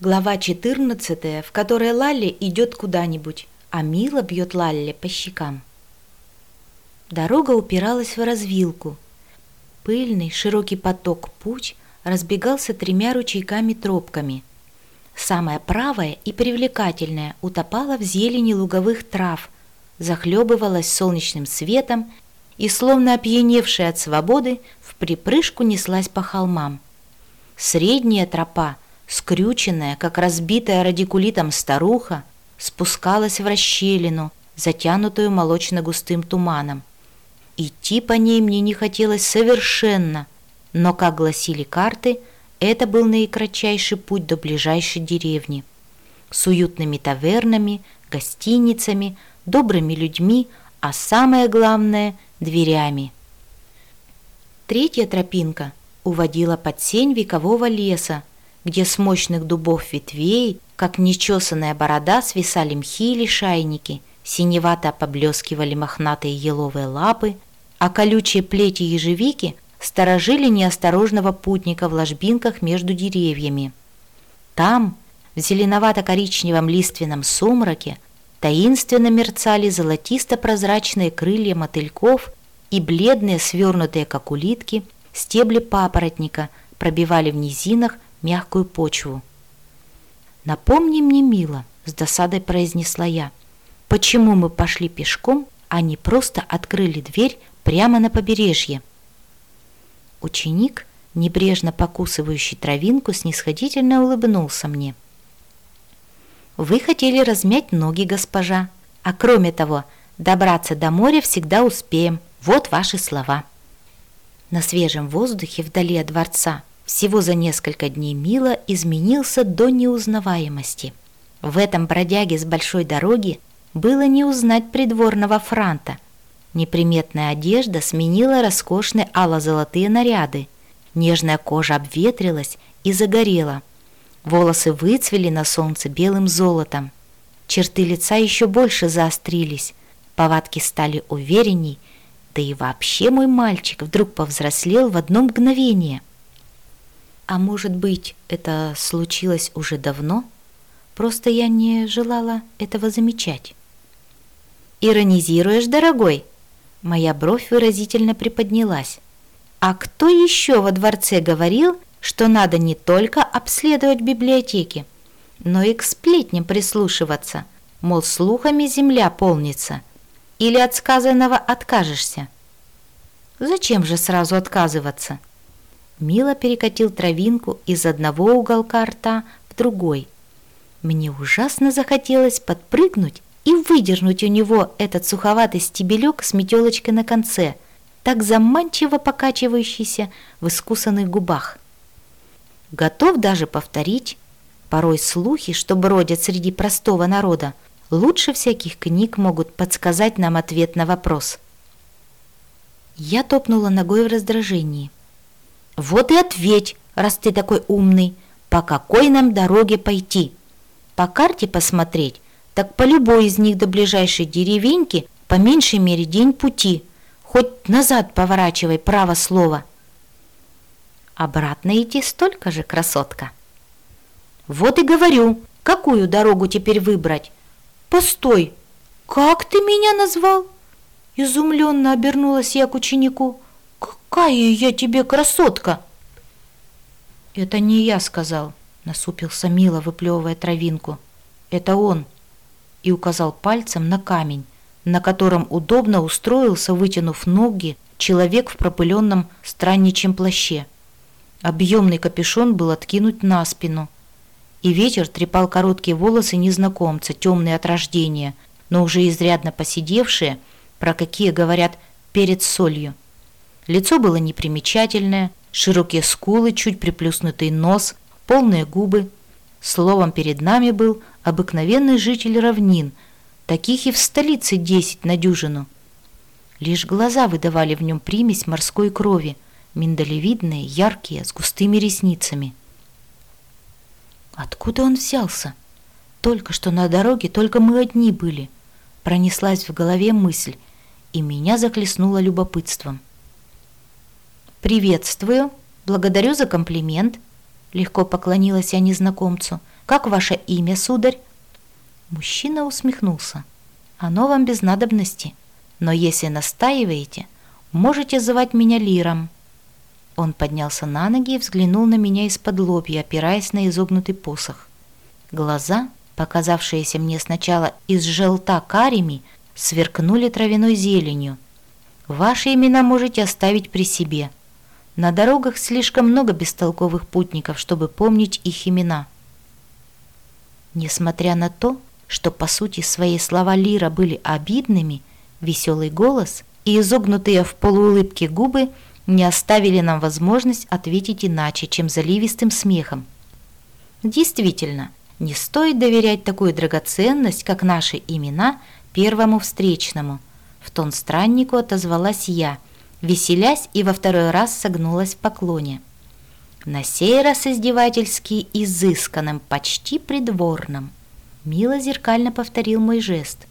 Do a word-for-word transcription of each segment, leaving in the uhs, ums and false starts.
Глава четырнадцатая, в которой Лалли идет куда-нибудь, а Мила бьет Лалли по щекам. Дорога упиралась в развилку. Пыльный широкий поток путь разбегался тремя ручейками-тропками. Самая правая и привлекательная утопала в зелени луговых трав, захлебывалась солнечным светом и, словно опьяневшая от свободы, вприпрыжку неслась по холмам. Средняя тропа, скрюченная, как разбитая радикулитом старуха, спускалась в расщелину, затянутую молочно-густым туманом. Идти по ней мне не хотелось совершенно, но, как гласили карты, это был наикратчайший путь до ближайшей деревни. С уютными тавернами, гостиницами, добрыми людьми, а самое главное – дверями. Третья тропинка уводила под сень векового леса, где с мощных дубов ветвей, как нечесанная борода, свисали мхи и лишайники, синевато поблескивали мохнатые еловые лапы, а колючие плети ежевики сторожили неосторожного путника в ложбинках между деревьями. Там, в зеленовато-коричневом лиственном сумраке, таинственно мерцали золотисто-прозрачные крылья мотыльков и бледные, свернутые, как улитки, стебли папоротника пробивали в низинах мягкую почву. «Напомни мне, Мила», — с досадой произнесла я, «почему мы пошли пешком, а не просто открыли дверь прямо на побережье?» Ученик, небрежно покусывающий травинку, снисходительно улыбнулся мне. «Вы хотели размять ноги, госпожа, а кроме того, добраться до моря всегда успеем. Вот ваши слова». На свежем воздухе вдали от дворца всего за несколько дней Мила изменился до неузнаваемости. В этом бродяге с большой дороги было не узнать придворного франта. Неприметная одежда сменила роскошные ало-золотые наряды, нежная кожа обветрилась и загорела, волосы выцвели на солнце белым золотом, черты лица еще больше заострились, повадки стали уверенней, да и вообще мой мальчик вдруг повзрослел в одно мгновение. А может быть, это случилось уже давно? Просто я не желала этого замечать. «Иронизируешь, дорогой?» Моя бровь выразительно приподнялась. «А кто еще во дворце говорил, что надо не только обследовать библиотеки, но и к сплетням прислушиваться, мол, слухами земля полнится? Или от сказанного откажешься?» «Зачем же сразу отказываться?» Мила перекатил травинку из одного уголка рта в другой. Мне ужасно захотелось подпрыгнуть и выдернуть у него этот суховатый стебелек с метелочкой на конце, так заманчиво покачивающийся в искусанных губах. Готов даже повторить. Порой слухи, что бродят среди простого народа, лучше всяких книг могут подсказать нам ответ на вопрос. Я топнула ногой в раздражении. «Вот и ответь, раз ты такой умный, по какой нам дороге пойти? По карте посмотреть, так по любой из них до ближайшей деревеньки по меньшей мере день пути, хоть назад поворачивай, право слово». «Обратно идти столько же, красотка». «Вот и говорю, какую дорогу теперь выбрать?» «Постой, как ты меня назвал?» Изумленно обернулась я к ученику. «Какая я тебе красотка!» «Это не я сказал», — насупился Мила, выплевывая травинку. «Это он», — и указал пальцем на камень, на котором удобно устроился, вытянув ноги, человек в пропыленном странничьем плаще. Объемный капюшон был откинут на спину, и ветер трепал короткие волосы незнакомца, темные от рождения, но уже изрядно поседевшие, про какие говорят перед солью. Лицо было непримечательное, широкие скулы, чуть приплюснутый нос, полные губы. Словом, перед нами был обыкновенный житель равнин, таких и в столице десять на дюжину. Лишь глаза выдавали в нем примесь морской крови, миндалевидные, яркие, с густыми ресницами. Откуда он взялся? Только что на дороге только мы одни были. Пронеслась в голове мысль, и меня захлестнуло любопытством. «Приветствую, благодарю за комплимент», — легко поклонилась я незнакомцу, Как ваше имя, сударь?» Мужчина усмехнулся. «Оно вам без надобности, но если настаиваете, можете звать меня Лиром». Он поднялся на ноги и взглянул на меня из-под лобья, опираясь на изогнутый посох. Глаза, показавшиеся мне сначала из желта карими, сверкнули травяной зеленью. «Ваши имена можете оставить при себе. На дорогах слишком много бестолковых путников, чтобы помнить их имена». Несмотря на то, что по сути своей слова Лира были обидными, веселый голос и изогнутые в полуулыбке губы не оставили нам возможность ответить иначе, чем заливистым смехом. Действительно, не стоит доверять такую драгоценность, как наши имена, первому встречному. В тон страннику отозвалась я, веселясь и во второй раз согнулась в поклоне. На сей раз издевательски изысканным, почти придворным. Мило зеркально повторил мой жест.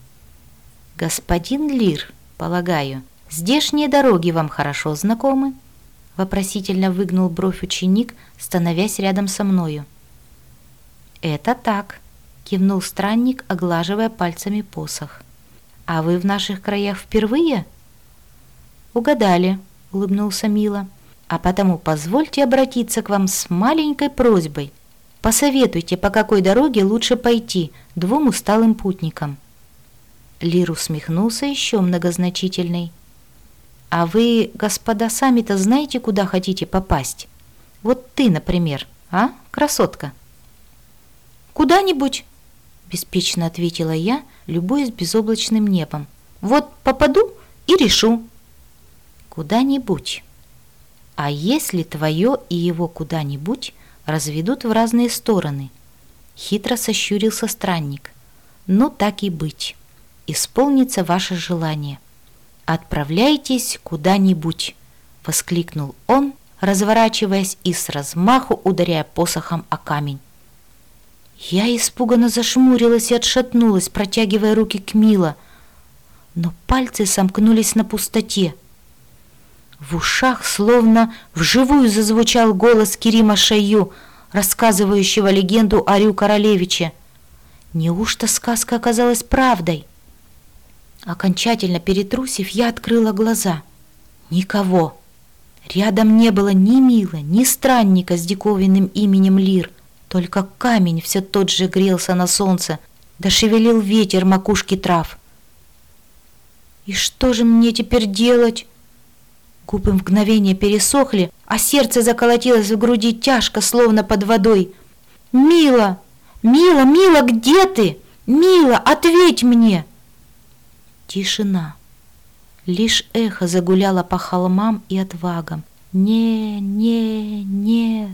«Господин Лир, полагаю, здешние дороги вам хорошо знакомы?» Вопросительно выгнул бровь ученик, становясь рядом со мною. «Это так», — кивнул странник, оглаживая пальцами посох. «А вы в наших краях впервые?» «Угадали», — улыбнулся Мило. «А потому позвольте обратиться к вам с маленькой просьбой. Посоветуйте, по какой дороге лучше пойти двум усталым путникам». Лир усмехнулся еще многозначительный. «А вы, господа, сами-то знаете, куда хотите попасть? Вот ты, например, а, красотка?» «Куда-нибудь», — беспечно ответила я, любуясь безоблачным небом. «Вот попаду и решу». «Куда-нибудь. А если твое и его куда-нибудь разведут в разные стороны?» Хитро сощурился странник. «Ну, так и быть. Исполнится ваше желание. Отправляйтесь куда-нибудь», — воскликнул он, разворачиваясь и с размаху ударяя посохом о камень. Я испуганно зашмурилась и отшатнулась, протягивая руки к Мило, но пальцы сомкнулись на пустоте. В ушах словно вживую зазвучал голос Керима Шайю, рассказывающего легенду о Рю Королевиче. Неужто сказка оказалась правдой? Окончательно перетрусив, я открыла глаза. Никого. Рядом не было ни Милы, ни странника с диковинным именем Лир. Только камень все тот же грелся на солнце, да шевелил ветер макушки трав. «И что же мне теперь делать?» Губы в мгновение пересохли, а сердце заколотилось в груди тяжко, словно под водой. «Мила! Мила, Мила, где ты? Мила, ответь мне!» Тишина. Лишь эхо загуляло по холмам и отвагам. «Не, не, нет!»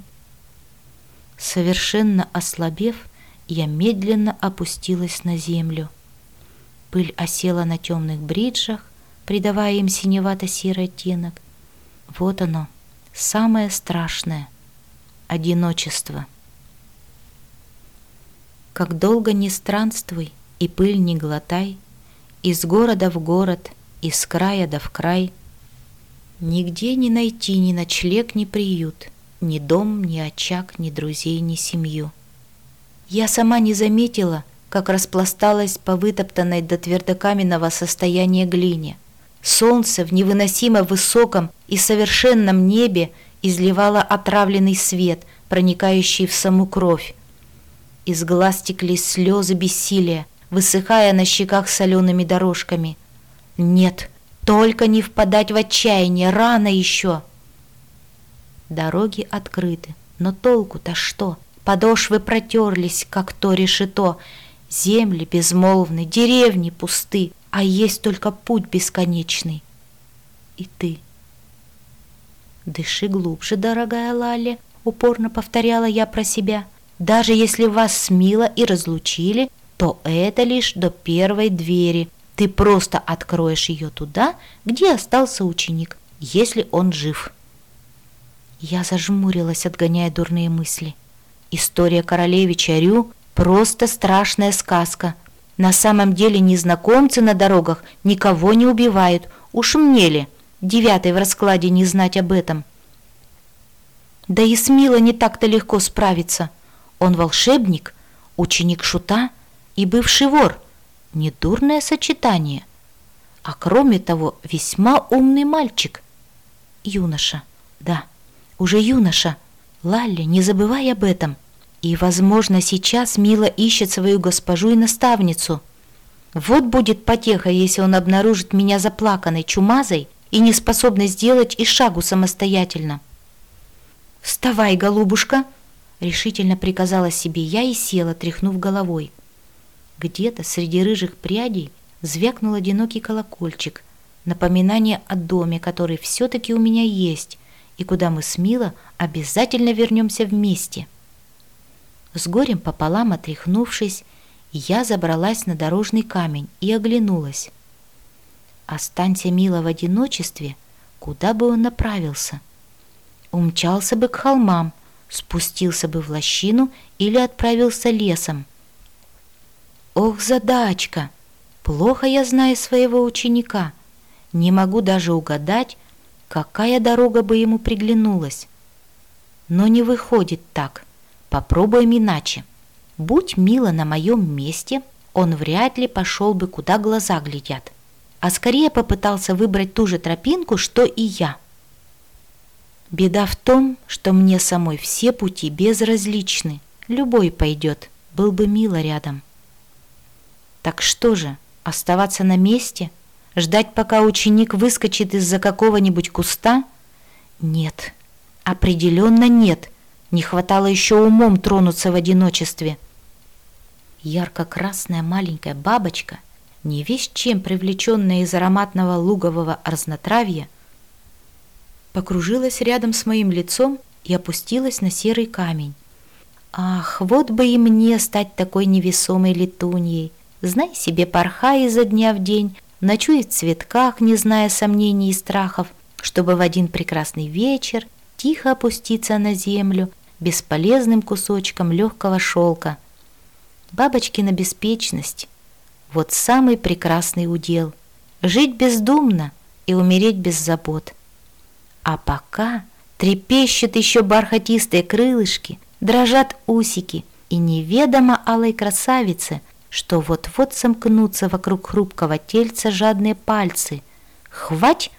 Совершенно ослабев, я медленно опустилась на землю. Пыль осела на темных бриджах, придавая им синевато-серый оттенок. Вот оно, самое страшное — одиночество. Как долго ни странствуй и пыль не глотай, из города в город, из края да в край, нигде не найти ни ночлег, ни приют, ни дом, ни очаг, ни друзей, ни семью. Я сама не заметила, как распласталась по вытоптанной до твердокаменного состояния глине. Солнце в невыносимо высоком и совершенном небе изливало отравленный свет, проникающий в саму кровь. Из глаз текли слезы бессилия, высыхая на щеках солеными дорожками. Нет, только не впадать в отчаяние, рано еще. Дороги открыты, но толку-то что? Подошвы протерлись, как то решето. Земли безмолвны, деревни пусты, а есть только путь бесконечный. И ты. «Дыши глубже, дорогая Лалли», — упорно повторяла я про себя. «Даже если вас с Мило и разлучили, то это лишь до первой двери. Ты просто откроешь ее туда, где остался ученик, если он жив». Я зажмурилась, отгоняя дурные мысли. История королевича Рю — просто страшная сказка. На самом деле незнакомцы на дорогах никого не убивают. Уж мне ли, девятый в раскладе, не знать об этом? Да и с Мило не так-то легко справиться. Он волшебник, ученик шута и бывший вор. Недурное сочетание. А кроме того, весьма умный мальчик. Юноша, да, уже юноша. Лалли, не забывай об этом. И, возможно, сейчас Мила ищет свою госпожу и наставницу. Вот будет потеха, если он обнаружит меня заплаканной, чумазой и неспособной сделать и шагу самостоятельно. «Вставай, голубушка!» — решительно приказала себе я и села, тряхнув головой. Где-то среди рыжих прядей звякнул одинокий колокольчик, напоминание о доме, который все-таки у меня есть, и куда мы с Мила обязательно вернемся вместе. С горем пополам отряхнувшись, я забралась на дорожный камень и оглянулась. Останься Мила в одиночестве, куда бы он направился? Умчался бы к холмам, спустился бы в лощину или отправился лесом. Ох, задачка! Плохо я знаю своего ученика. Не могу даже угадать, какая дорога бы ему приглянулась. Но не выходит так. Попробуем иначе. Будь Мила на моем месте, он вряд ли пошел бы, куда глаза глядят, а скорее попытался выбрать ту же тропинку, что и я. Беда в том, что мне самой все пути безразличны. Любой пойдет, был бы Мила рядом. Так что же, оставаться на месте? Ждать, пока ученик выскочит из-за какого-нибудь куста? Нет, определенно нет. Не хватало еще умом тронуться в одиночестве. Ярко-красная маленькая бабочка, не весть чем привлеченная из ароматного лугового разнотравья, покружилась рядом с моим лицом и опустилась на серый камень. Ах, вот бы и мне стать такой невесомой летуньей. Знай себе, порхай изо дня в день, ночуй в цветках, не зная сомнений и страхов, чтобы в один прекрасный вечер тихо опуститься на землю бесполезным кусочком легкого шелка. Бабочкина беспечность — вот самый прекрасный удел. Жить бездумно и умереть без забот. А пока трепещут еще бархатистые крылышки, дрожат усики, и неведомо алой красавице, что вот-вот сомкнутся вокруг хрупкого тельца жадные пальцы. Хвать!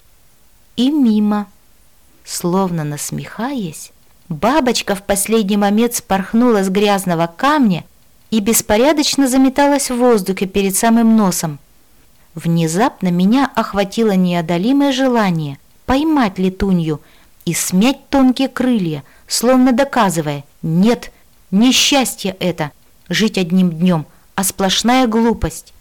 И мимо. Словно насмехаясь, бабочка в последний момент спорхнула с грязного камня и беспорядочно заметалась в воздухе перед самым носом. Внезапно меня охватило неодолимое желание поймать летунью и смять тонкие крылья, словно доказывая: нет, не счастье это — жить одним днем, а сплошная глупость.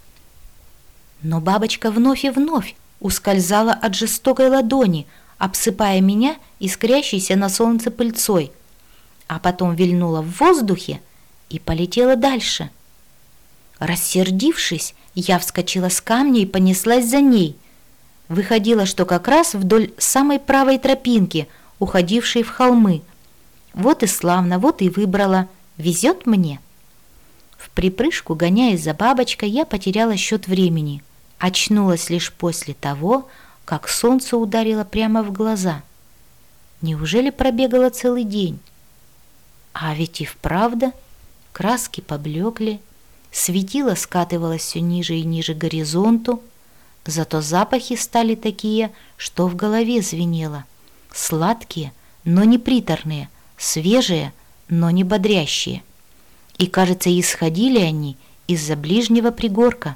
Но бабочка вновь и вновь ускользала от жестокой ладони, обсыпая меня искрящейся на солнце пыльцой, а потом вильнула в воздухе и полетела дальше. Рассердившись, я вскочила с камня и понеслась за ней. Выходило, что как раз вдоль самой правой тропинки, уходившей в холмы. Вот и славно, вот и выбрала. Везет мне. В припрыжку, гоняясь за бабочкой, я потеряла счет времени. Очнулась лишь после того, как солнце ударило прямо в глаза. Неужели пробегала целый день? А ведь и вправду краски поблекли, светило скатывалось все ниже и ниже к горизонту, зато запахи стали такие, что в голове звенело. Сладкие, но не приторные, свежие, но не бодрящие. И, кажется, исходили они из-за ближнего пригорка.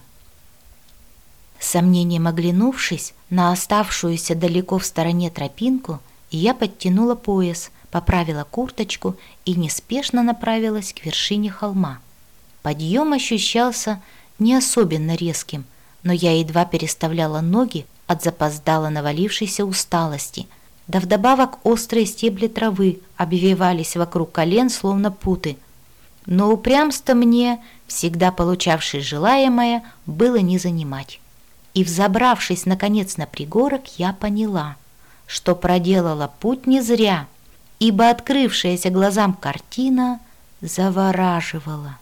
Сомнением оглянувшись на оставшуюся далеко в стороне тропинку, я подтянула пояс, поправила курточку и неспешно направилась к вершине холма. Подъем ощущался не особенно резким, но я едва переставляла ноги от запоздало навалившейся усталости, да вдобавок острые стебли травы обвивались вокруг колен, словно путы. Но упрямство мне, всегда получавшее желаемое, было не занимать. И, взобравшись, наконец, на пригорок, я поняла, что проделала путь не зря, ибо открывшаяся глазам картина завораживала.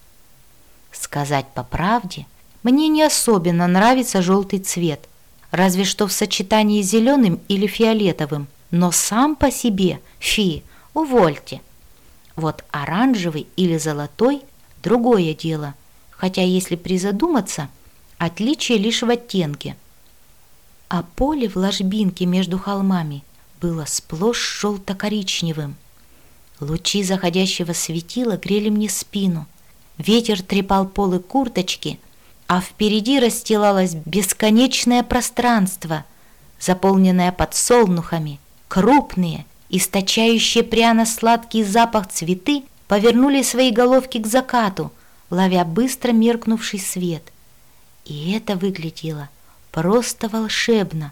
Сказать по правде, мне не особенно нравится желтый цвет, разве что в сочетании с зеленым или фиолетовым, но сам по себе, фи, увольте. Вот оранжевый или золотой – другое дело, хотя, если призадуматься, отличие лишь в оттенке. А поле в ложбинке между холмами было сплошь желто-коричневым. Лучи заходящего светила грели мне спину, ветер трепал полы курточки, а впереди расстилалось бесконечное пространство, заполненное подсолнухами. Крупные, источающие пряно-сладкий запах цветы повернули свои головки к закату, ловя быстро меркнувший свет. И это выглядело просто волшебно.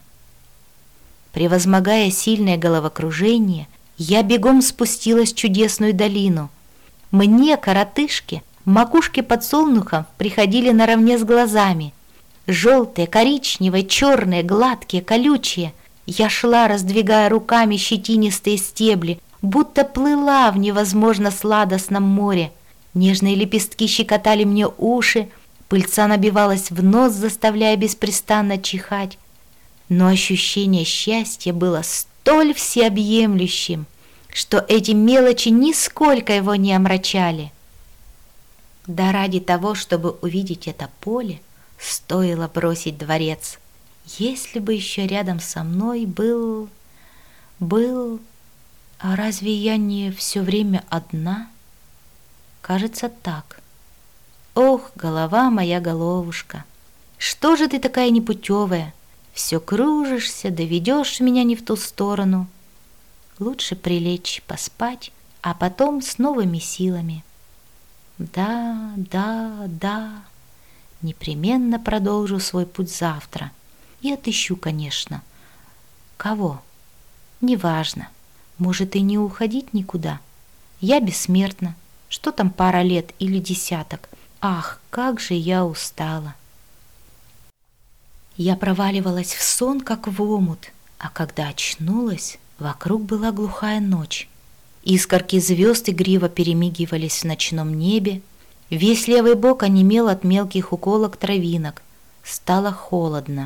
Превозмогая сильное головокружение, я бегом спустилась в чудесную долину. Мне, коротышке, макушки подсолнухов приходили наравне с глазами. Желтые, коричневые, черные, гладкие, колючие. Я шла, раздвигая руками щетинистые стебли, будто плыла в невозможно сладостном море. Нежные лепестки щекотали мне уши, пыльца набивалась в нос, заставляя беспрестанно чихать. Но ощущение счастья было столь всеобъемлющим, что эти мелочи нисколько его не омрачали. Да ради того, чтобы увидеть это поле, стоило бросить дворец. Если бы еще рядом со мной был... был... А разве я не все время одна? Кажется, так. Ох, голова моя, головушка, что же ты такая непутевая? Все кружишься, доведешь меня не в ту сторону. Лучше прилечь, поспать, а потом с новыми силами. Да, да, да, непременно продолжу свой путь завтра. И отыщу, конечно. Кого? Неважно. Может и не уходить никуда. Я бессмертна. Что там пара лет или десяток? Ах, как же я устала. Я проваливалась в сон, как в омут, а когда очнулась, вокруг была глухая ночь. Искорки звезд игриво перемигивались в ночном небе. Весь левый бок онемел от мелких уколок травинок. Стало холодно.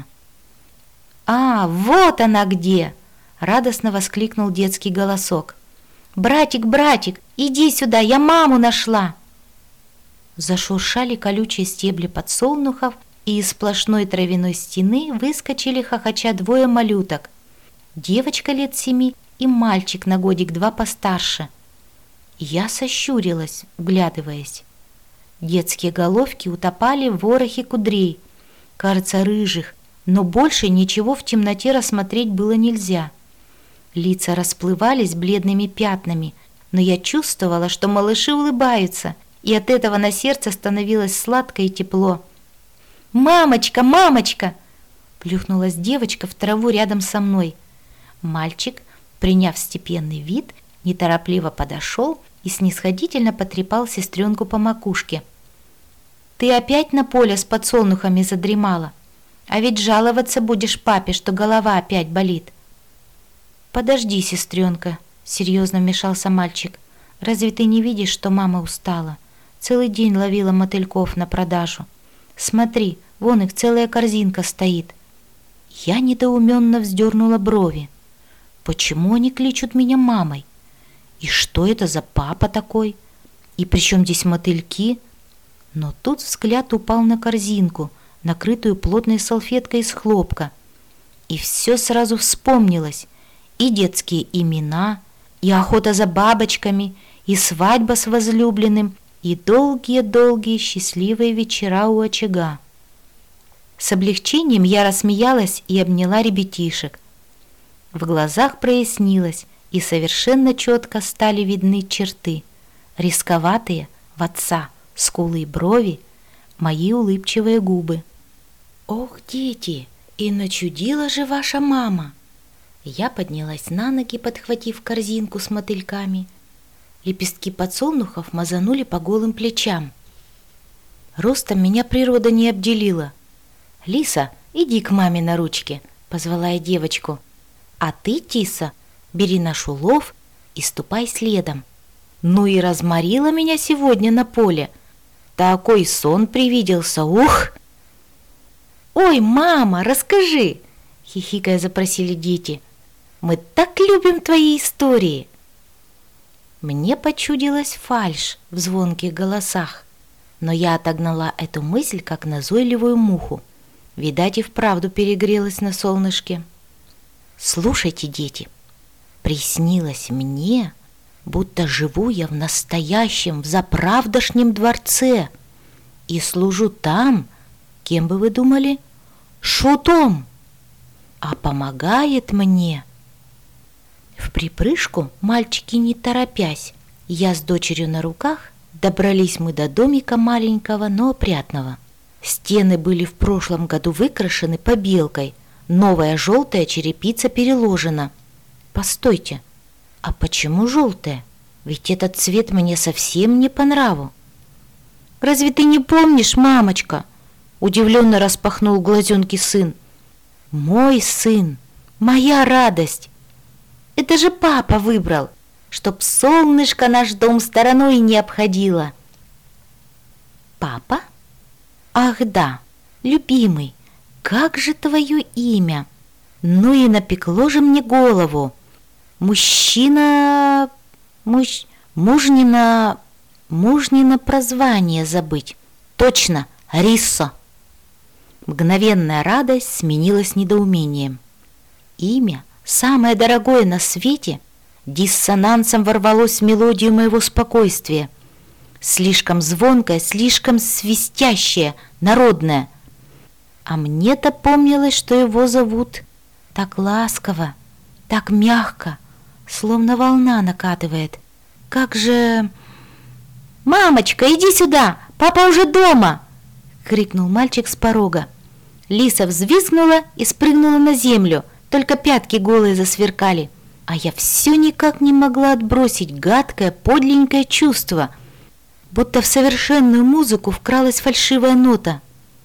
«А, вот она где!» — радостно воскликнул детский голосок. «Братик, братик, иди сюда, я маму нашла!» Зашуршали колючие стебли подсолнухов, и из сплошной травяной стены выскочили хохоча двое малюток. Девочка лет семи и мальчик на годик-два постарше. Я сощурилась, вглядываясь. Детские головки утопали в ворохе кудрей, кажется, рыжих, но больше ничего в темноте рассмотреть было нельзя. Лица расплывались бледными пятнами, но я чувствовала, что малыши улыбаются, и от этого на сердце становилось сладко и тепло. «Мамочка, мамочка!» — плюхнулась девочка в траву рядом со мной. Мальчик, приняв степенный вид, неторопливо подошел и снисходительно потрепал сестренку по макушке. «Ты опять на поле с подсолнухами задремала? А ведь жаловаться будешь папе, что голова опять болит». «Подожди, сестренка», — серьезно вмешался мальчик. «Разве ты не видишь, что мама устала? Целый день ловила мотыльков на продажу. Смотри, вон их целая корзинка стоит». Я недоуменно вздернула брови. Почему они кличут меня мамой? И что это за папа такой? И при чем здесь мотыльки? Но тут взгляд упал на корзинку, накрытую плотной салфеткой из хлопка. И все сразу вспомнилось. И детские имена, и охота за бабочками, и свадьба с возлюбленным, и долгие-долгие счастливые вечера у очага. С облегчением я рассмеялась и обняла ребятишек. В глазах прояснилось, и совершенно четко стали видны черты, рисковатые в отца, скулы и брови, мои улыбчивые губы. «Ох, дети, и начудила же ваша мама!» Я поднялась на ноги, подхватив корзинку с мотыльками. Лепестки подсолнухов мазанули по голым плечам. Ростом меня природа не обделила. «Лиса, иди к маме на ручки», — позвала я девочку. «А ты, Тиса, бери наш улов и ступай следом». Ну и разморила меня сегодня на поле. Такой сон привиделся, ух! «Ой, мама, расскажи!» — хихикая запросили дети. «Мы так любим твои истории!» Мне почудилась фальшь в звонких голосах, но я отогнала эту мысль, как назойливую муху. Видать, и вправду перегрелась на солнышке. Слушайте, дети, приснилось мне, будто живу я в настоящем, в заправдошнем дворце и служу там, кем бы вы думали, шутом, а помогает мне. В припрыжку, мальчики не торопясь, я с дочерью на руках, добрались мы до домика маленького, но опрятного. Стены были в прошлом году выкрашены побелкой, новая желтая черепица переложена. Постойте, а почему желтая? Ведь этот цвет мне совсем не по нраву. Разве ты не помнишь, мамочка? Удивленно распахнул глазенки сын. Мой сын, моя радость. Это же папа выбрал, чтоб солнышко наш дом стороной не обходило. Папа? Ах да, любимый, как же твое имя? Ну и напекло же мне голову. Мужчина... Муж... Мужнина... Мужнина прозвание забыть. Точно, Риссо. Мгновенная радость сменилась недоумением. Имя, самое дорогое на свете, диссонансом ворвалось в мелодию моего спокойствия. Слишком звонкое, слишком свистящее, народное. А мне-то помнилось, что его зовут так ласково, так мягко, словно волна накатывает. Как же... «Мамочка, иди сюда! Папа уже дома!» — крикнул мальчик с порога. Лиса взвизгнула и спрыгнула на землю, только пятки голые засверкали. А я все никак не могла отбросить гадкое, подленькое чувство, будто в совершенную музыку вкралась фальшивая нота.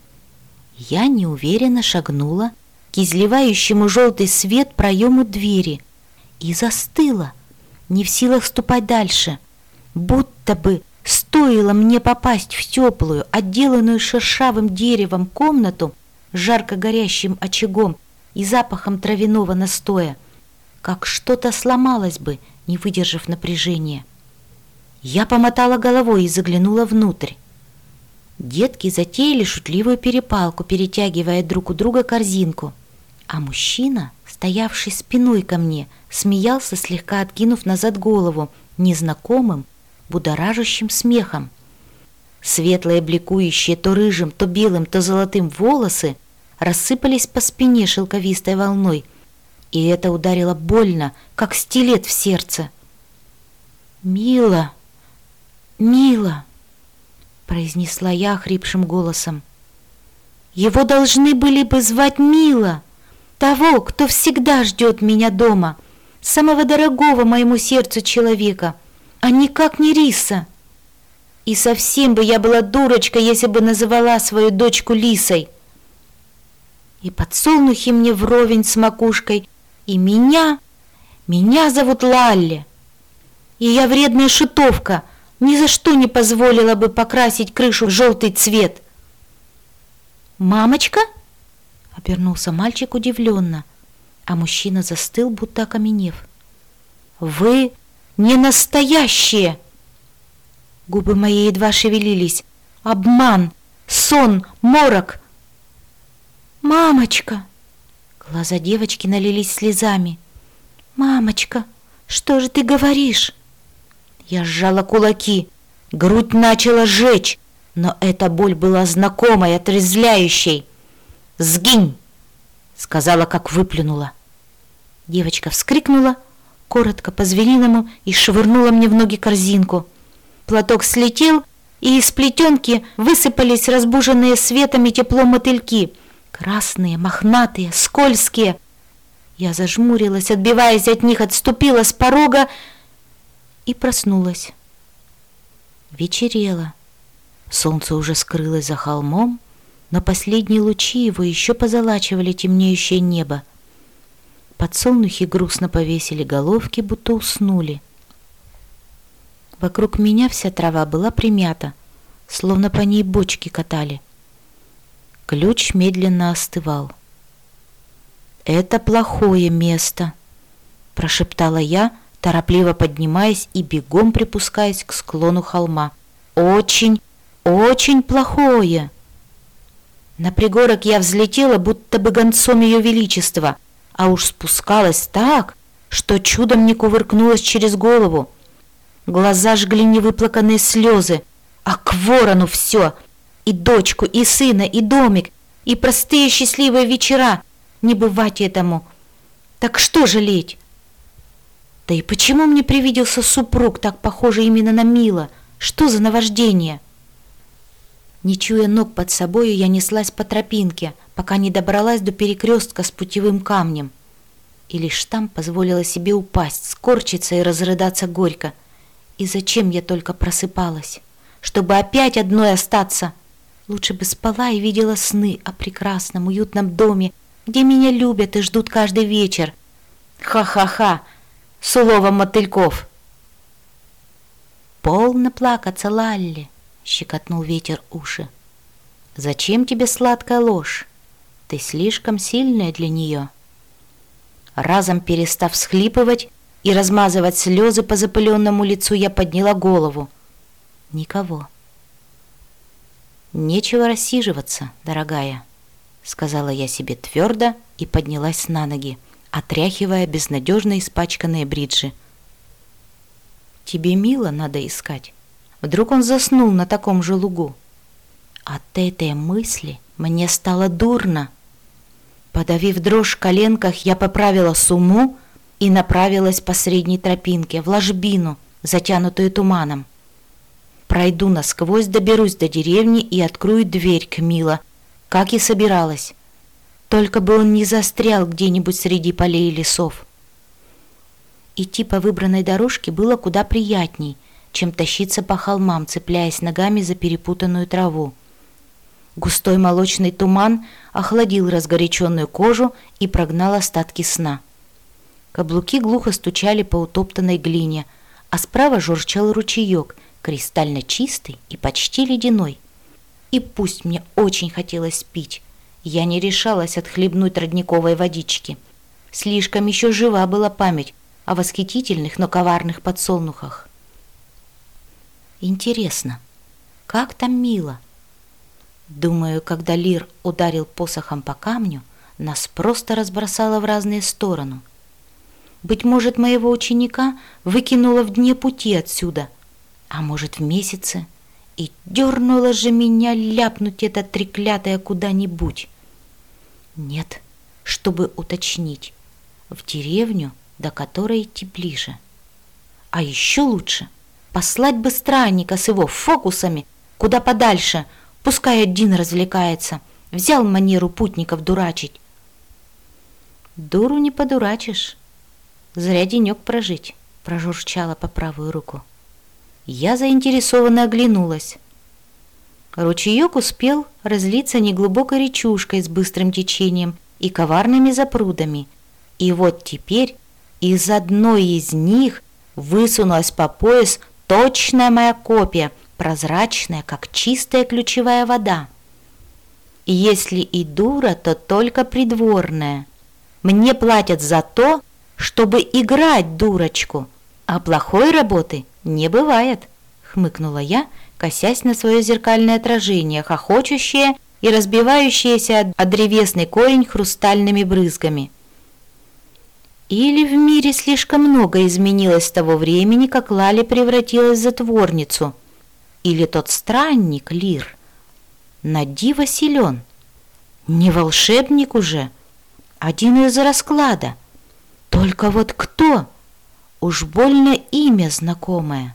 Я неуверенно шагнула к изливающему желтый свет проему двери и застыла, не в силах ступать дальше, будто бы стоило мне попасть в теплую, отделанную шершавым деревом комнату с жарко горящим очагом и запахом травяного настоя, как что-то сломалось бы, не выдержав напряжения. Я помотала головой и заглянула внутрь. Детки затеяли шутливую перепалку, перетягивая друг у друга корзинку, а мужчина, стоявший спиной ко мне, смеялся, слегка откинув назад голову, незнакомым, будоражащим смехом. Светлые, бликующие то рыжим, то белым, то золотым волосы рассыпались по спине шелковистой волной, и это ударило больно, как стилет в сердце. «Мила, Мила!» — произнесла я хрипшим голосом. «Его должны были бы звать Мила, того, кто всегда ждет меня дома, самого дорогого моему сердцу человека, а никак не Риса. И совсем бы я была дурочкой, если бы называла свою дочку Лисой. И подсолнухи мне вровень с макушкой, и меня, меня зовут Лалли. И я вредная шутовка, ни за что не позволила бы покрасить крышу в желтый цвет». «Мамочка?» — обернулся мальчик удивленно, а мужчина застыл, будто окаменев. «Вы не настоящие!» Губы мои едва шевелились. «Обман! Сон! Морок!» «Мамочка!» Глаза девочки налились слезами. «Мамочка, что же ты говоришь?» Я сжала кулаки. Грудь начала жечь, но эта боль была знакомой, отрезвляющей. «Сгинь!» — сказала, как выплюнула. Девочка вскрикнула, коротко по-звериному, и швырнула мне в ноги корзинку. Платок слетел, и из плетенки высыпались разбуженные светом и теплом мотыльки. Красные, мохнатые, скользкие. Я зажмурилась, отбиваясь от них, отступила с порога и проснулась. Вечерело. Солнце уже скрылось за холмом, но последние лучи его еще позолачивали темнеющее небо. Подсолнухи грустно повесили головки, будто уснули. Вокруг меня вся трава была примята, словно по ней бочки катали. Ключ медленно остывал. «Это плохое место», — прошептала я, торопливо поднимаясь и бегом припускаясь к склону холма. «Очень, очень плохое!» На пригорок я взлетела, будто бы гонцом ее величества, а уж спускалась так, что чудом не кувыркнулась через голову. Глаза жгли невыплаканные слезы, а к ворону все, и дочку, и сына, и домик, и простые счастливые вечера. Не бывать этому. Так что жалеть? Да и почему мне привиделся супруг, так похожий именно на Мила? Что за наваждение? Не чуя ног под собою, я неслась по тропинке, пока не добралась до перекрестка с путевым камнем. И лишь там позволила себе упасть, скорчиться и разрыдаться горько. И зачем я только просыпалась? Чтобы опять одной остаться? Лучше бы спала и видела сны о прекрасном, уютном доме, где меня любят и ждут каждый вечер. Ха-ха-ха, с уловом мотыльков. «Полно плакаться, Лалли!» — щекотнул ветер уши. «Зачем тебе сладкая ложь? Ты слишком сильная для нее». Разом перестав всхлипывать и размазывать слезы по запыленному лицу, я подняла голову. Никого. «Нечего рассиживаться, дорогая», — сказала я себе твердо и поднялась на ноги, отряхивая безнадежно испачканные бриджи. «Тебе Мила надо искать. Вдруг он заснул на таком же лугу». От этой мысли мне стало дурно. Подавив дрожь в коленках, я поправила сумму и направилась по средней тропинке в ложбину, затянутую туманом. Пройду насквозь, доберусь до деревни и открою дверь к Мила, как и собиралась. Только бы он не застрял где-нибудь среди полей и лесов. Идти по выбранной дорожке было куда приятней, чем тащиться по холмам, цепляясь ногами за перепутанную траву. Густой молочный туман охладил разгоряченную кожу и прогнал остатки сна. Каблуки глухо стучали по утоптанной глине, а справа журчал ручеек, кристально чистый и почти ледяной. И пусть мне очень хотелось пить, я не решалась отхлебнуть родниковой водички. Слишком еще жива была память о восхитительных, но коварных подсолнухах. Интересно, как там Мила? Думаю, когда Лир ударил посохом по камню, нас просто разбросало в разные стороны. Быть может, моего ученика выкинуло в дне пути отсюда, а может, в месяце, и дернуло же меня ляпнуть это треклятое куда-нибудь. Нет, чтобы уточнить, в деревню, до которой идти ближе. А еще лучше послать бы странника с его фокусами куда подальше, пускай один развлекается, взял манеру путников дурачить. Дуру не подурачишь, зря денек прожить, прожурчала по правую руку. Я заинтересованно оглянулась. Ручеек успел разлиться неглубокой речушкой с быстрым течением и коварными запрудами, и вот теперь из одной из них высунулась по пояс точная моя копия, прозрачная, как чистая ключевая вода. И если и дура, то только придворная. Мне платят за то, чтобы играть дурочку, а плохой работы не бывает, хмыкнула я, косясь на свое зеркальное отражение, хохочущее и разбивающееся о древесный корень хрустальными брызгами. Или в мире слишком много изменилось с того времени, как Лали превратилась в затворницу, или тот странник Лир на диво силен, не волшебник уже, один из расклада. Только вот кто? Уж больно имя знакомое.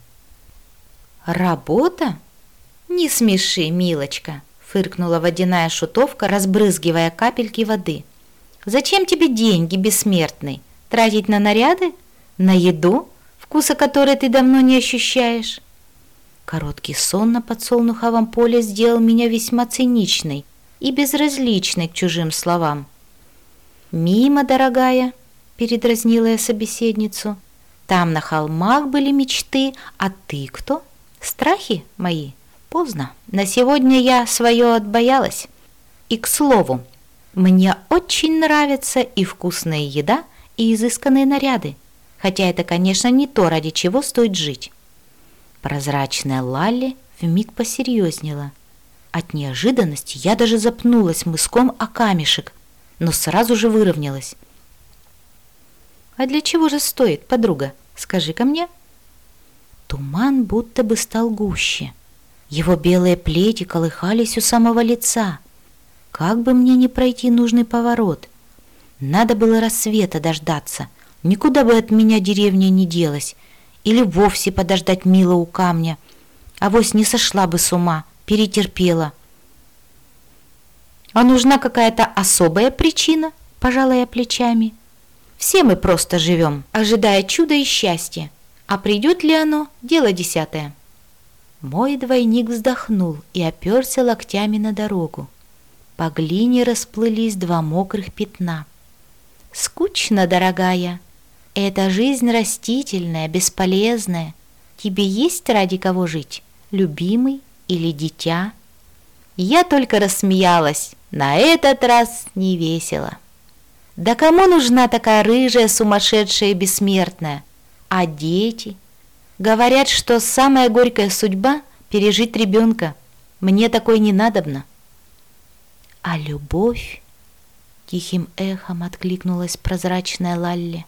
Работа? Не смеши, милочка, фыркнула водяная шутовка, разбрызгивая капельки воды. Зачем тебе деньги, бессмертный? Тратить на наряды? На еду, вкуса которой ты давно не ощущаешь? Короткий сон на подсолнуховом поле сделал меня весьма циничной и безразличной к чужим словам. «Мимо, дорогая», — передразнила я собеседницу, — «там на холмах были мечты, а ты кто? Страхи мои? Поздно, на сегодня я свое отбоялась. И, к слову, мне очень нравится и вкусная еда, и изысканные наряды. хотя это, конечно, не то, ради чего стоит жить. Прозрачная Лалли вмиг посерьезнела. От неожиданности я даже запнулась мыском о камешек, но сразу же выровнялась. «А для чего же стоит, подруга? Скажи-ка мне». Туман будто бы стал гуще. Его белые плети колыхались у самого лица. Как бы мне не пройти нужный поворот? Надо было рассвета дождаться. Никуда бы от меня деревня не делась. Или вовсе подождать мило у камня. Авось не сошла бы с ума, перетерпела. «А нужна какая-то особая причина?» – пожала я плечами. «Все мы просто живем, ожидая чуда и счастья. А придет ли оно – дело десятое». Мой двойник вздохнул и оперся локтями на дорогу. По глине расплылись два мокрых пятна. «Скучно, дорогая. Эта жизнь растительная, бесполезная. Тебе есть ради кого жить? Любимый или дитя?» Я только рассмеялась. На этот раз не весело. Да кому нужна такая рыжая, сумасшедшая и бессмертная? А дети? Говорят, что самая горькая судьба — пережить ребенка. Мне такой не надобно. А любовь? Тихим эхом откликнулась прозрачная Лалли.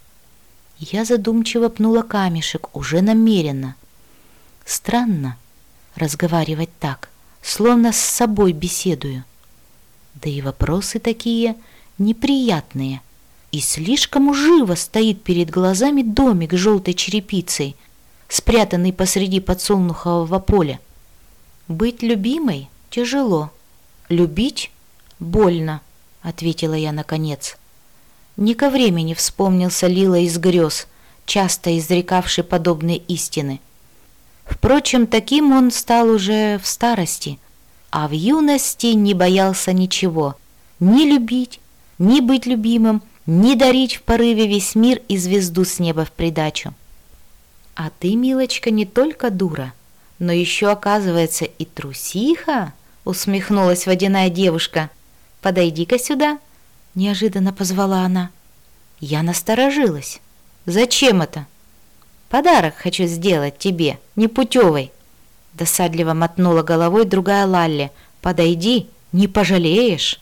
Я задумчиво пнула камешек, уже намеренно. Странно разговаривать так, словно с собой беседую. Да и вопросы такие неприятные. И слишком уж живо стоит перед глазами домик с желтой черепицей, спрятанный посреди подсолнухового поля. Быть любимой тяжело, любить больно, ответила я наконец. Не ко времени вспомнился Лила из грез, часто изрекавший подобные истины. Впрочем, таким он стал уже в старости, а в юности не боялся ничего, ни любить, ни быть любимым, ни дарить в порыве весь мир и звезду с неба в придачу. А ты, милочка, не только дура, но еще, оказывается, и трусиха, усмехнулась водяная девушка. Подойди-ка сюда, неожиданно позвала она. Я насторожилась. Зачем это? Подарок хочу сделать тебе, непутевой. Досадливо мотнула головой другая Лалли. Подойди, не пожалеешь.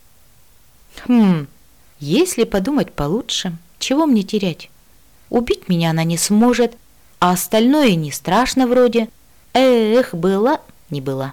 Хм, если подумать получше, чего мне терять? Убить меня она не сможет, а остальное не страшно вроде. Эх, было, не было.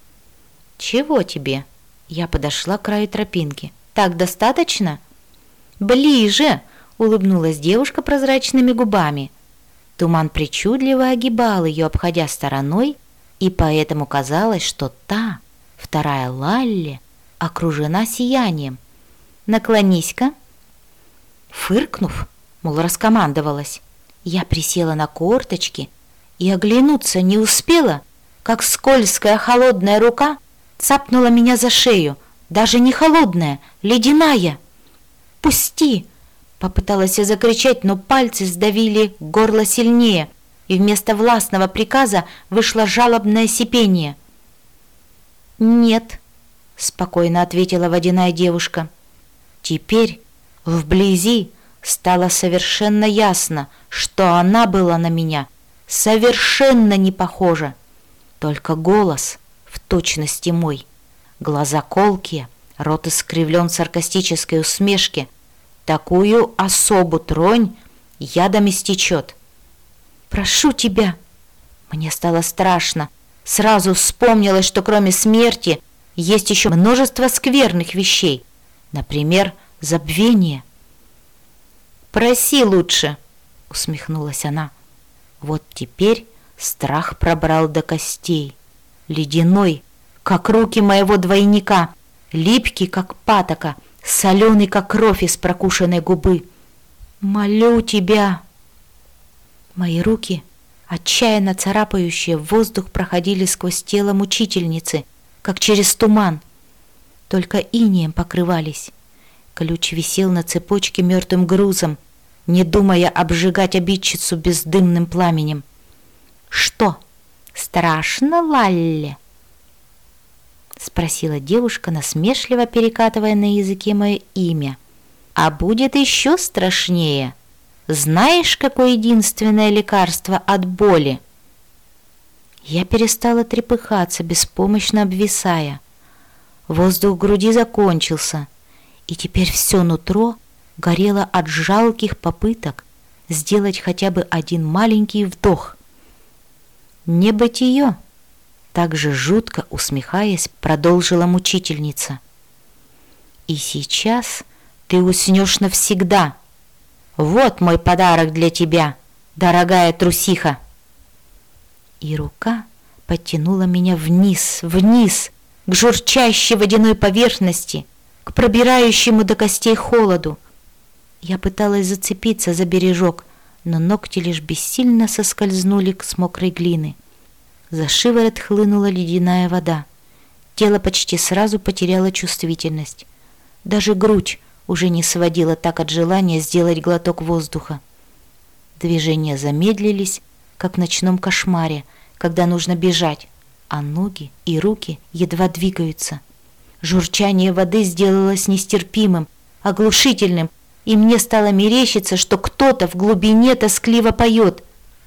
Чего тебе? Я подошла к краю тропинки. Так достаточно? Ближе, улыбнулась девушка прозрачными губами. Туман причудливо огибал ее, обходя стороной, и поэтому казалось, что та, вторая Лалли, окружена сиянием. Наклонись-ка. Фыркнув, мол, раскомандовалась, я присела на корточки и оглянуться не успела, как скользкая холодная рука цапнула меня за шею, даже не холодная, ледяная. «Пусти!» — попыталась я закричать, но пальцы сдавили горло сильнее, и вместо властного приказа вышло жалобное сипение. «Нет», — спокойно ответила водяная девушка. Теперь вблизи стало совершенно ясно, что она была на меня совершенно не похожа. Только голос в точности мой, глаза колкие, рот искривлен в саркастической усмешке. Такую особу тронь, ядом истечет. «Прошу тебя!» Мне стало страшно. Сразу вспомнилось, что кроме смерти есть еще множество скверных вещей. Например, забвение. «Проси лучше!» — усмехнулась она. Вот теперь страх пробрал до костей. Ледяной, как руки моего двойника, липкий, как патока, соленый, как кровь из прокушенной губы. «Молю тебя!» Мои руки, отчаянно царапающие воздух, проходили сквозь тело мучительницы, как через туман. Только инеем покрывались. Ключ висел на цепочке мертвым грузом, не думая обжигать обидчицу бездымным пламенем. «Что, страшно, Лалли?» — спросила девушка, насмешливо перекатывая на языке мое имя. «А будет еще страшнее. знаешь, какое единственное лекарство от боли?» Я перестала трепыхаться, беспомощно обвисая. Воздух в груди закончился, и теперь все нутро горело от жалких попыток сделать хотя бы один маленький вдох. «Небытие!» — так же жутко усмехаясь, продолжила мучительница. «И сейчас ты уснешь навсегда. Вот мой подарок для тебя, дорогая трусиха!» И рука подтянула меня вниз, вниз, к журчащей водяной поверхности, к пробирающему до костей холоду. Я пыталась зацепиться за бережок, но ногти лишь бессильно соскользнули с мокрой глины. За шиворот хлынула ледяная вода. Тело почти сразу потеряло чувствительность. Даже грудь уже не сводила так от желания сделать глоток воздуха. Движения замедлились, как в ночном кошмаре, когда нужно бежать, а ноги и руки едва двигаются. Журчание воды сделалось нестерпимым, оглушительным, и мне стало мерещиться, что кто-то в глубине тоскливо поет.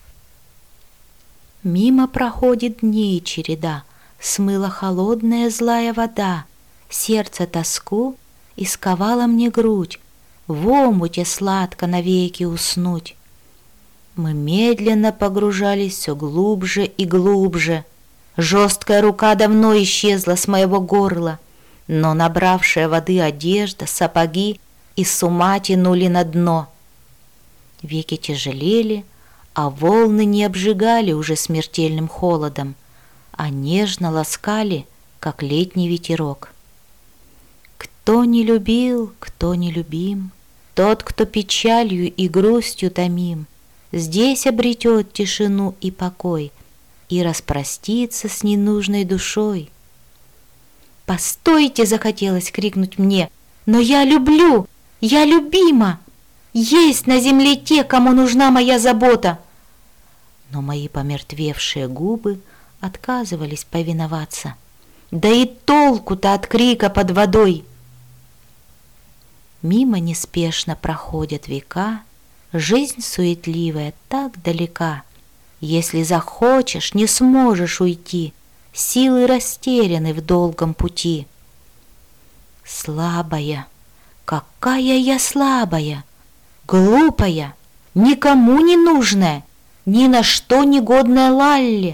Мимо проходит дней череда, смыла холодная злая вода, сердце тоску и сковала мне грудь, в омуте сладко навеки уснуть. Мы медленно погружались все глубже и глубже. Жесткая рука давно исчезла с моего горла, но набравшая воды одежда, сапоги и с ума тянули на дно. Веки тяжелели, а волны не обжигали уже смертельным холодом, а нежно ласкали, как летний ветерок. Кто не любил, кто не любим, тот, кто печалью и грустью томим, здесь обретет тишину и покой и распростится с ненужной душой. «Постойте!» — захотелось крикнуть мне. «Но я люблю! Я любима! Есть на земле те, кому нужна моя забота!» Но мои помертвевшие губы отказывались повиноваться. Да и толку-то от крика под водой! Мимо неспешно проходят века, жизнь суетливая так далека. Если захочешь, не сможешь уйти, силы растеряны в долгом пути. Слабая, какая я слабая, глупая, никому не нужная, ни на что негодная Лалли.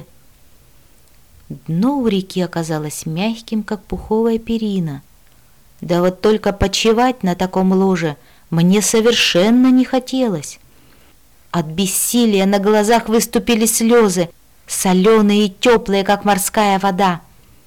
Дно у реки оказалось мягким, как пуховая перина. Да вот только почивать на таком ложе мне совершенно не хотелось. От бессилия на глазах выступили слезы, соленые и теплые, как морская вода.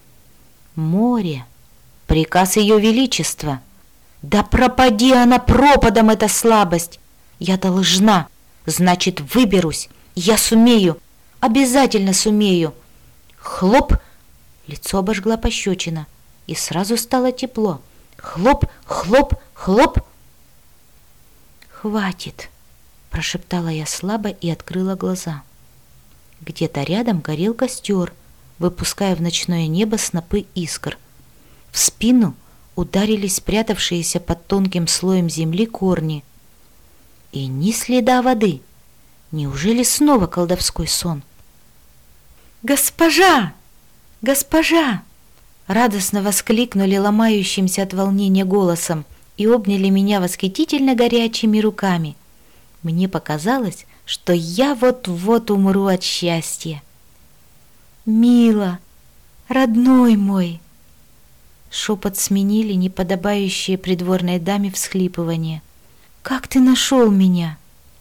Море, приказ ее величества. Да пропади она пропадом, эта слабость! Я должна, значит, выберусь, я сумею, обязательно сумею. Хлоп! Лицо обожгла пощечина, и сразу стало тепло. Хлоп, хлоп, хлоп! «Хватит!» — прошептала я слабо и открыла глаза. Где-то рядом горел костер, выпуская в ночное небо снопы искр. В спину ударили спрятавшиеся под тонким слоем земли корни. И ни следа воды. Неужели снова колдовской сон? «Госпожа! Госпожа!» Радостно воскликнули ломающимся от волнения голосом и обняли меня восхитительно горячими руками. Мне показалось, что я вот-вот умру от счастья. «Мила, родной мой!» Шепот сменили неподобающие придворной даме всхлипывания. «Как ты нашел меня?»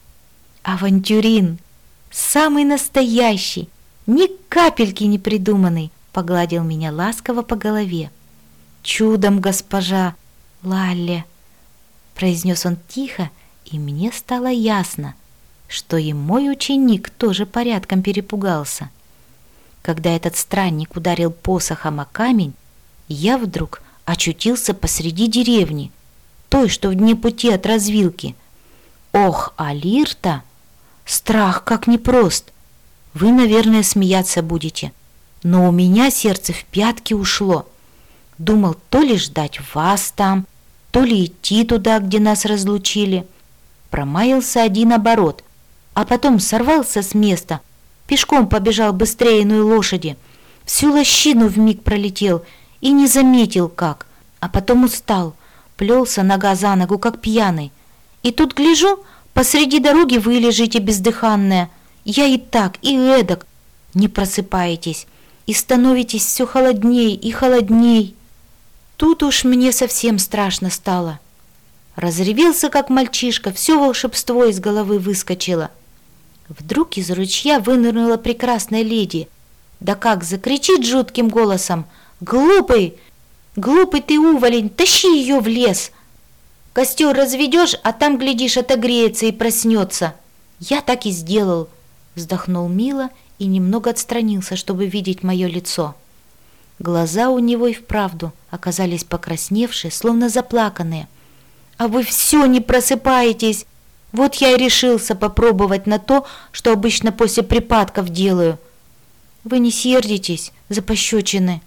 «Авантюрин! Самый настоящий, ни капельки не придуманный!» Погладил меня ласково по голове. «Чудом, госпожа Лалли!» Произнес он тихо, и мне стало ясно, что и мой ученик тоже порядком перепугался. Когда этот странник ударил посохом о камень, я вдруг очутился посреди деревни, той, что в дне пути от развилки. Ох, Алирта! Страх как непрост! Вы, наверное, смеяться будете, но у меня сердце в пятки ушло. Думал, то ли ждать вас там, то ли идти туда, где нас разлучили. промаялся один оборот, а потом сорвался с места, пешком побежал быстрее иной лошади, всю лощину вмиг пролетел и не заметил как, а потом устал, плелся нога за ногу, как пьяный. И тут гляжу, посреди дороги вы лежите бездыханная, я и так, и эдак, не просыпаетесь, и становитесь все холодней и холодней. Тут уж мне совсем страшно стало. Разревелся, как мальчишка, все волшебство из головы выскочило. Вдруг из ручья вынырнула прекрасная леди. Да как закричит жутким голосом: «Глупый! Глупый ты уволень! Тащи ее в лес! Костер разведешь, а там, глядишь, отогреется и проснется!» «Я так и сделал!» — вздохнул Мила и немного отстранился, чтобы видеть мое лицо. Глаза у него и вправду оказались покрасневшие, словно заплаканные. «А вы все не просыпаетесь! Вот я и решился попробовать на то, что обычно после припадков делаю. Вы не сердитесь за пощечины?»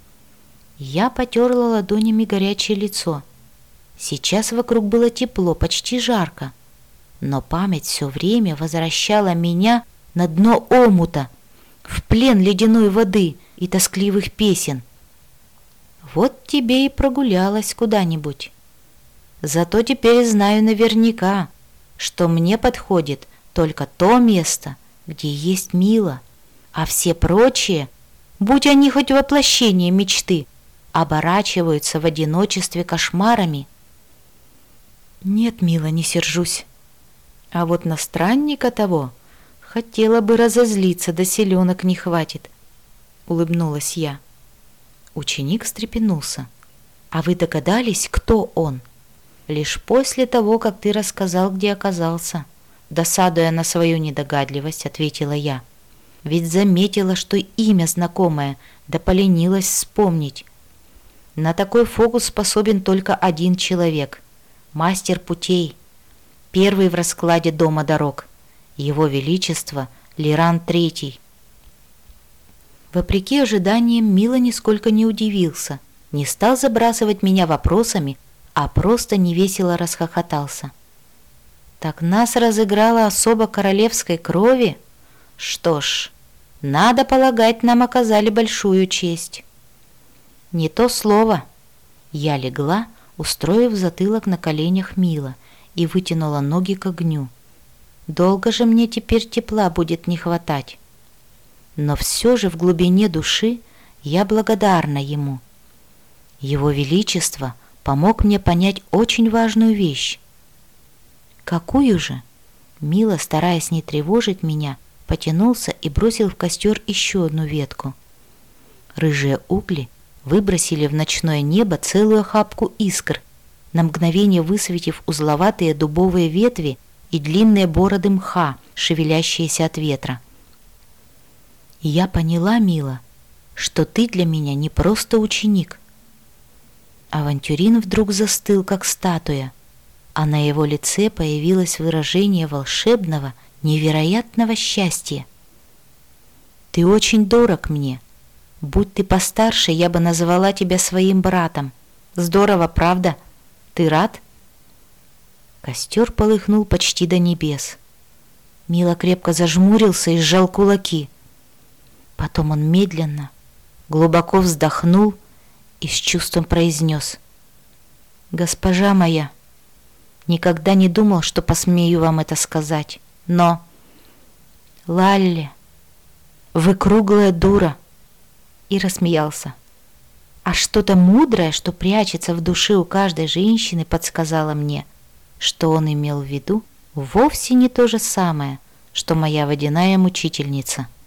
Я потерла ладонями горячее лицо. Сейчас вокруг было тепло, почти жарко. Но память все время возвращала меня на дно омута, в плен ледяной воды и тоскливых песен. Вот тебе и прогулялась куда-нибудь. Зато теперь знаю наверняка, что мне подходит только то место, где есть Мила, а все прочие, будь они хоть воплощение мечты, оборачиваются в одиночестве кошмарами. Нет, Мила, не сержусь. А вот на странника того хотела бы разозлиться, да селенок не хватит, улыбнулась я. Ученик встрепенулся. А вы догадались, кто он? Лишь после того, как ты рассказал, где оказался, досадуя на свою недогадливость, ответила я. Ведь заметила, что имя знакомое, да поленилась вспомнить. На такой фокус способен только один человек — мастер путей, первый в раскладе дома дорог, его величество Лиран Третий. Вопреки ожиданиям, Мила нисколько не удивился, не стал забрасывать меня вопросами, а просто невесело расхохотался. «Так нас разыграла особа королевской крови? Что ж, надо полагать, нам оказали большую честь». «Не то слово». Я легла, устроив затылок на коленях Мила, и вытянула ноги к огню. Долго же мне теперь тепла будет не хватать. Но все же в глубине души я благодарна ему. Его Величество помог мне понять очень важную вещь. Какую же? Мила, стараясь не тревожить меня, потянулся и бросил в костер еще одну ветку. Рыжие угли выбросили в ночное небо целую охапку искр, на мгновение высветив узловатые дубовые ветви и длинные бороды мха, шевелящиеся от ветра. И я поняла, Мила, что ты для меня не просто ученик. Авантюрин вдруг застыл, как статуя, а на его лице появилось выражение волшебного, невероятного счастья. Ты очень дорог мне. Будь ты постарше, я бы назвала тебя своим братом. Здорово, правда? Ты рад?» Костер полыхнул почти до небес. Мила крепко зажмурился и сжал кулаки. Потом он медленно, глубоко вздохнул и с чувством произнес: «Госпожа моя, никогда не думал, что посмею вам это сказать, но... Лалли, вы круглая дура!» И рассмеялся. А что-то мудрое, что прячется в душе у каждой женщины, подсказало мне, что он имел в виду вовсе не то же самое, что моя водяная мучительница.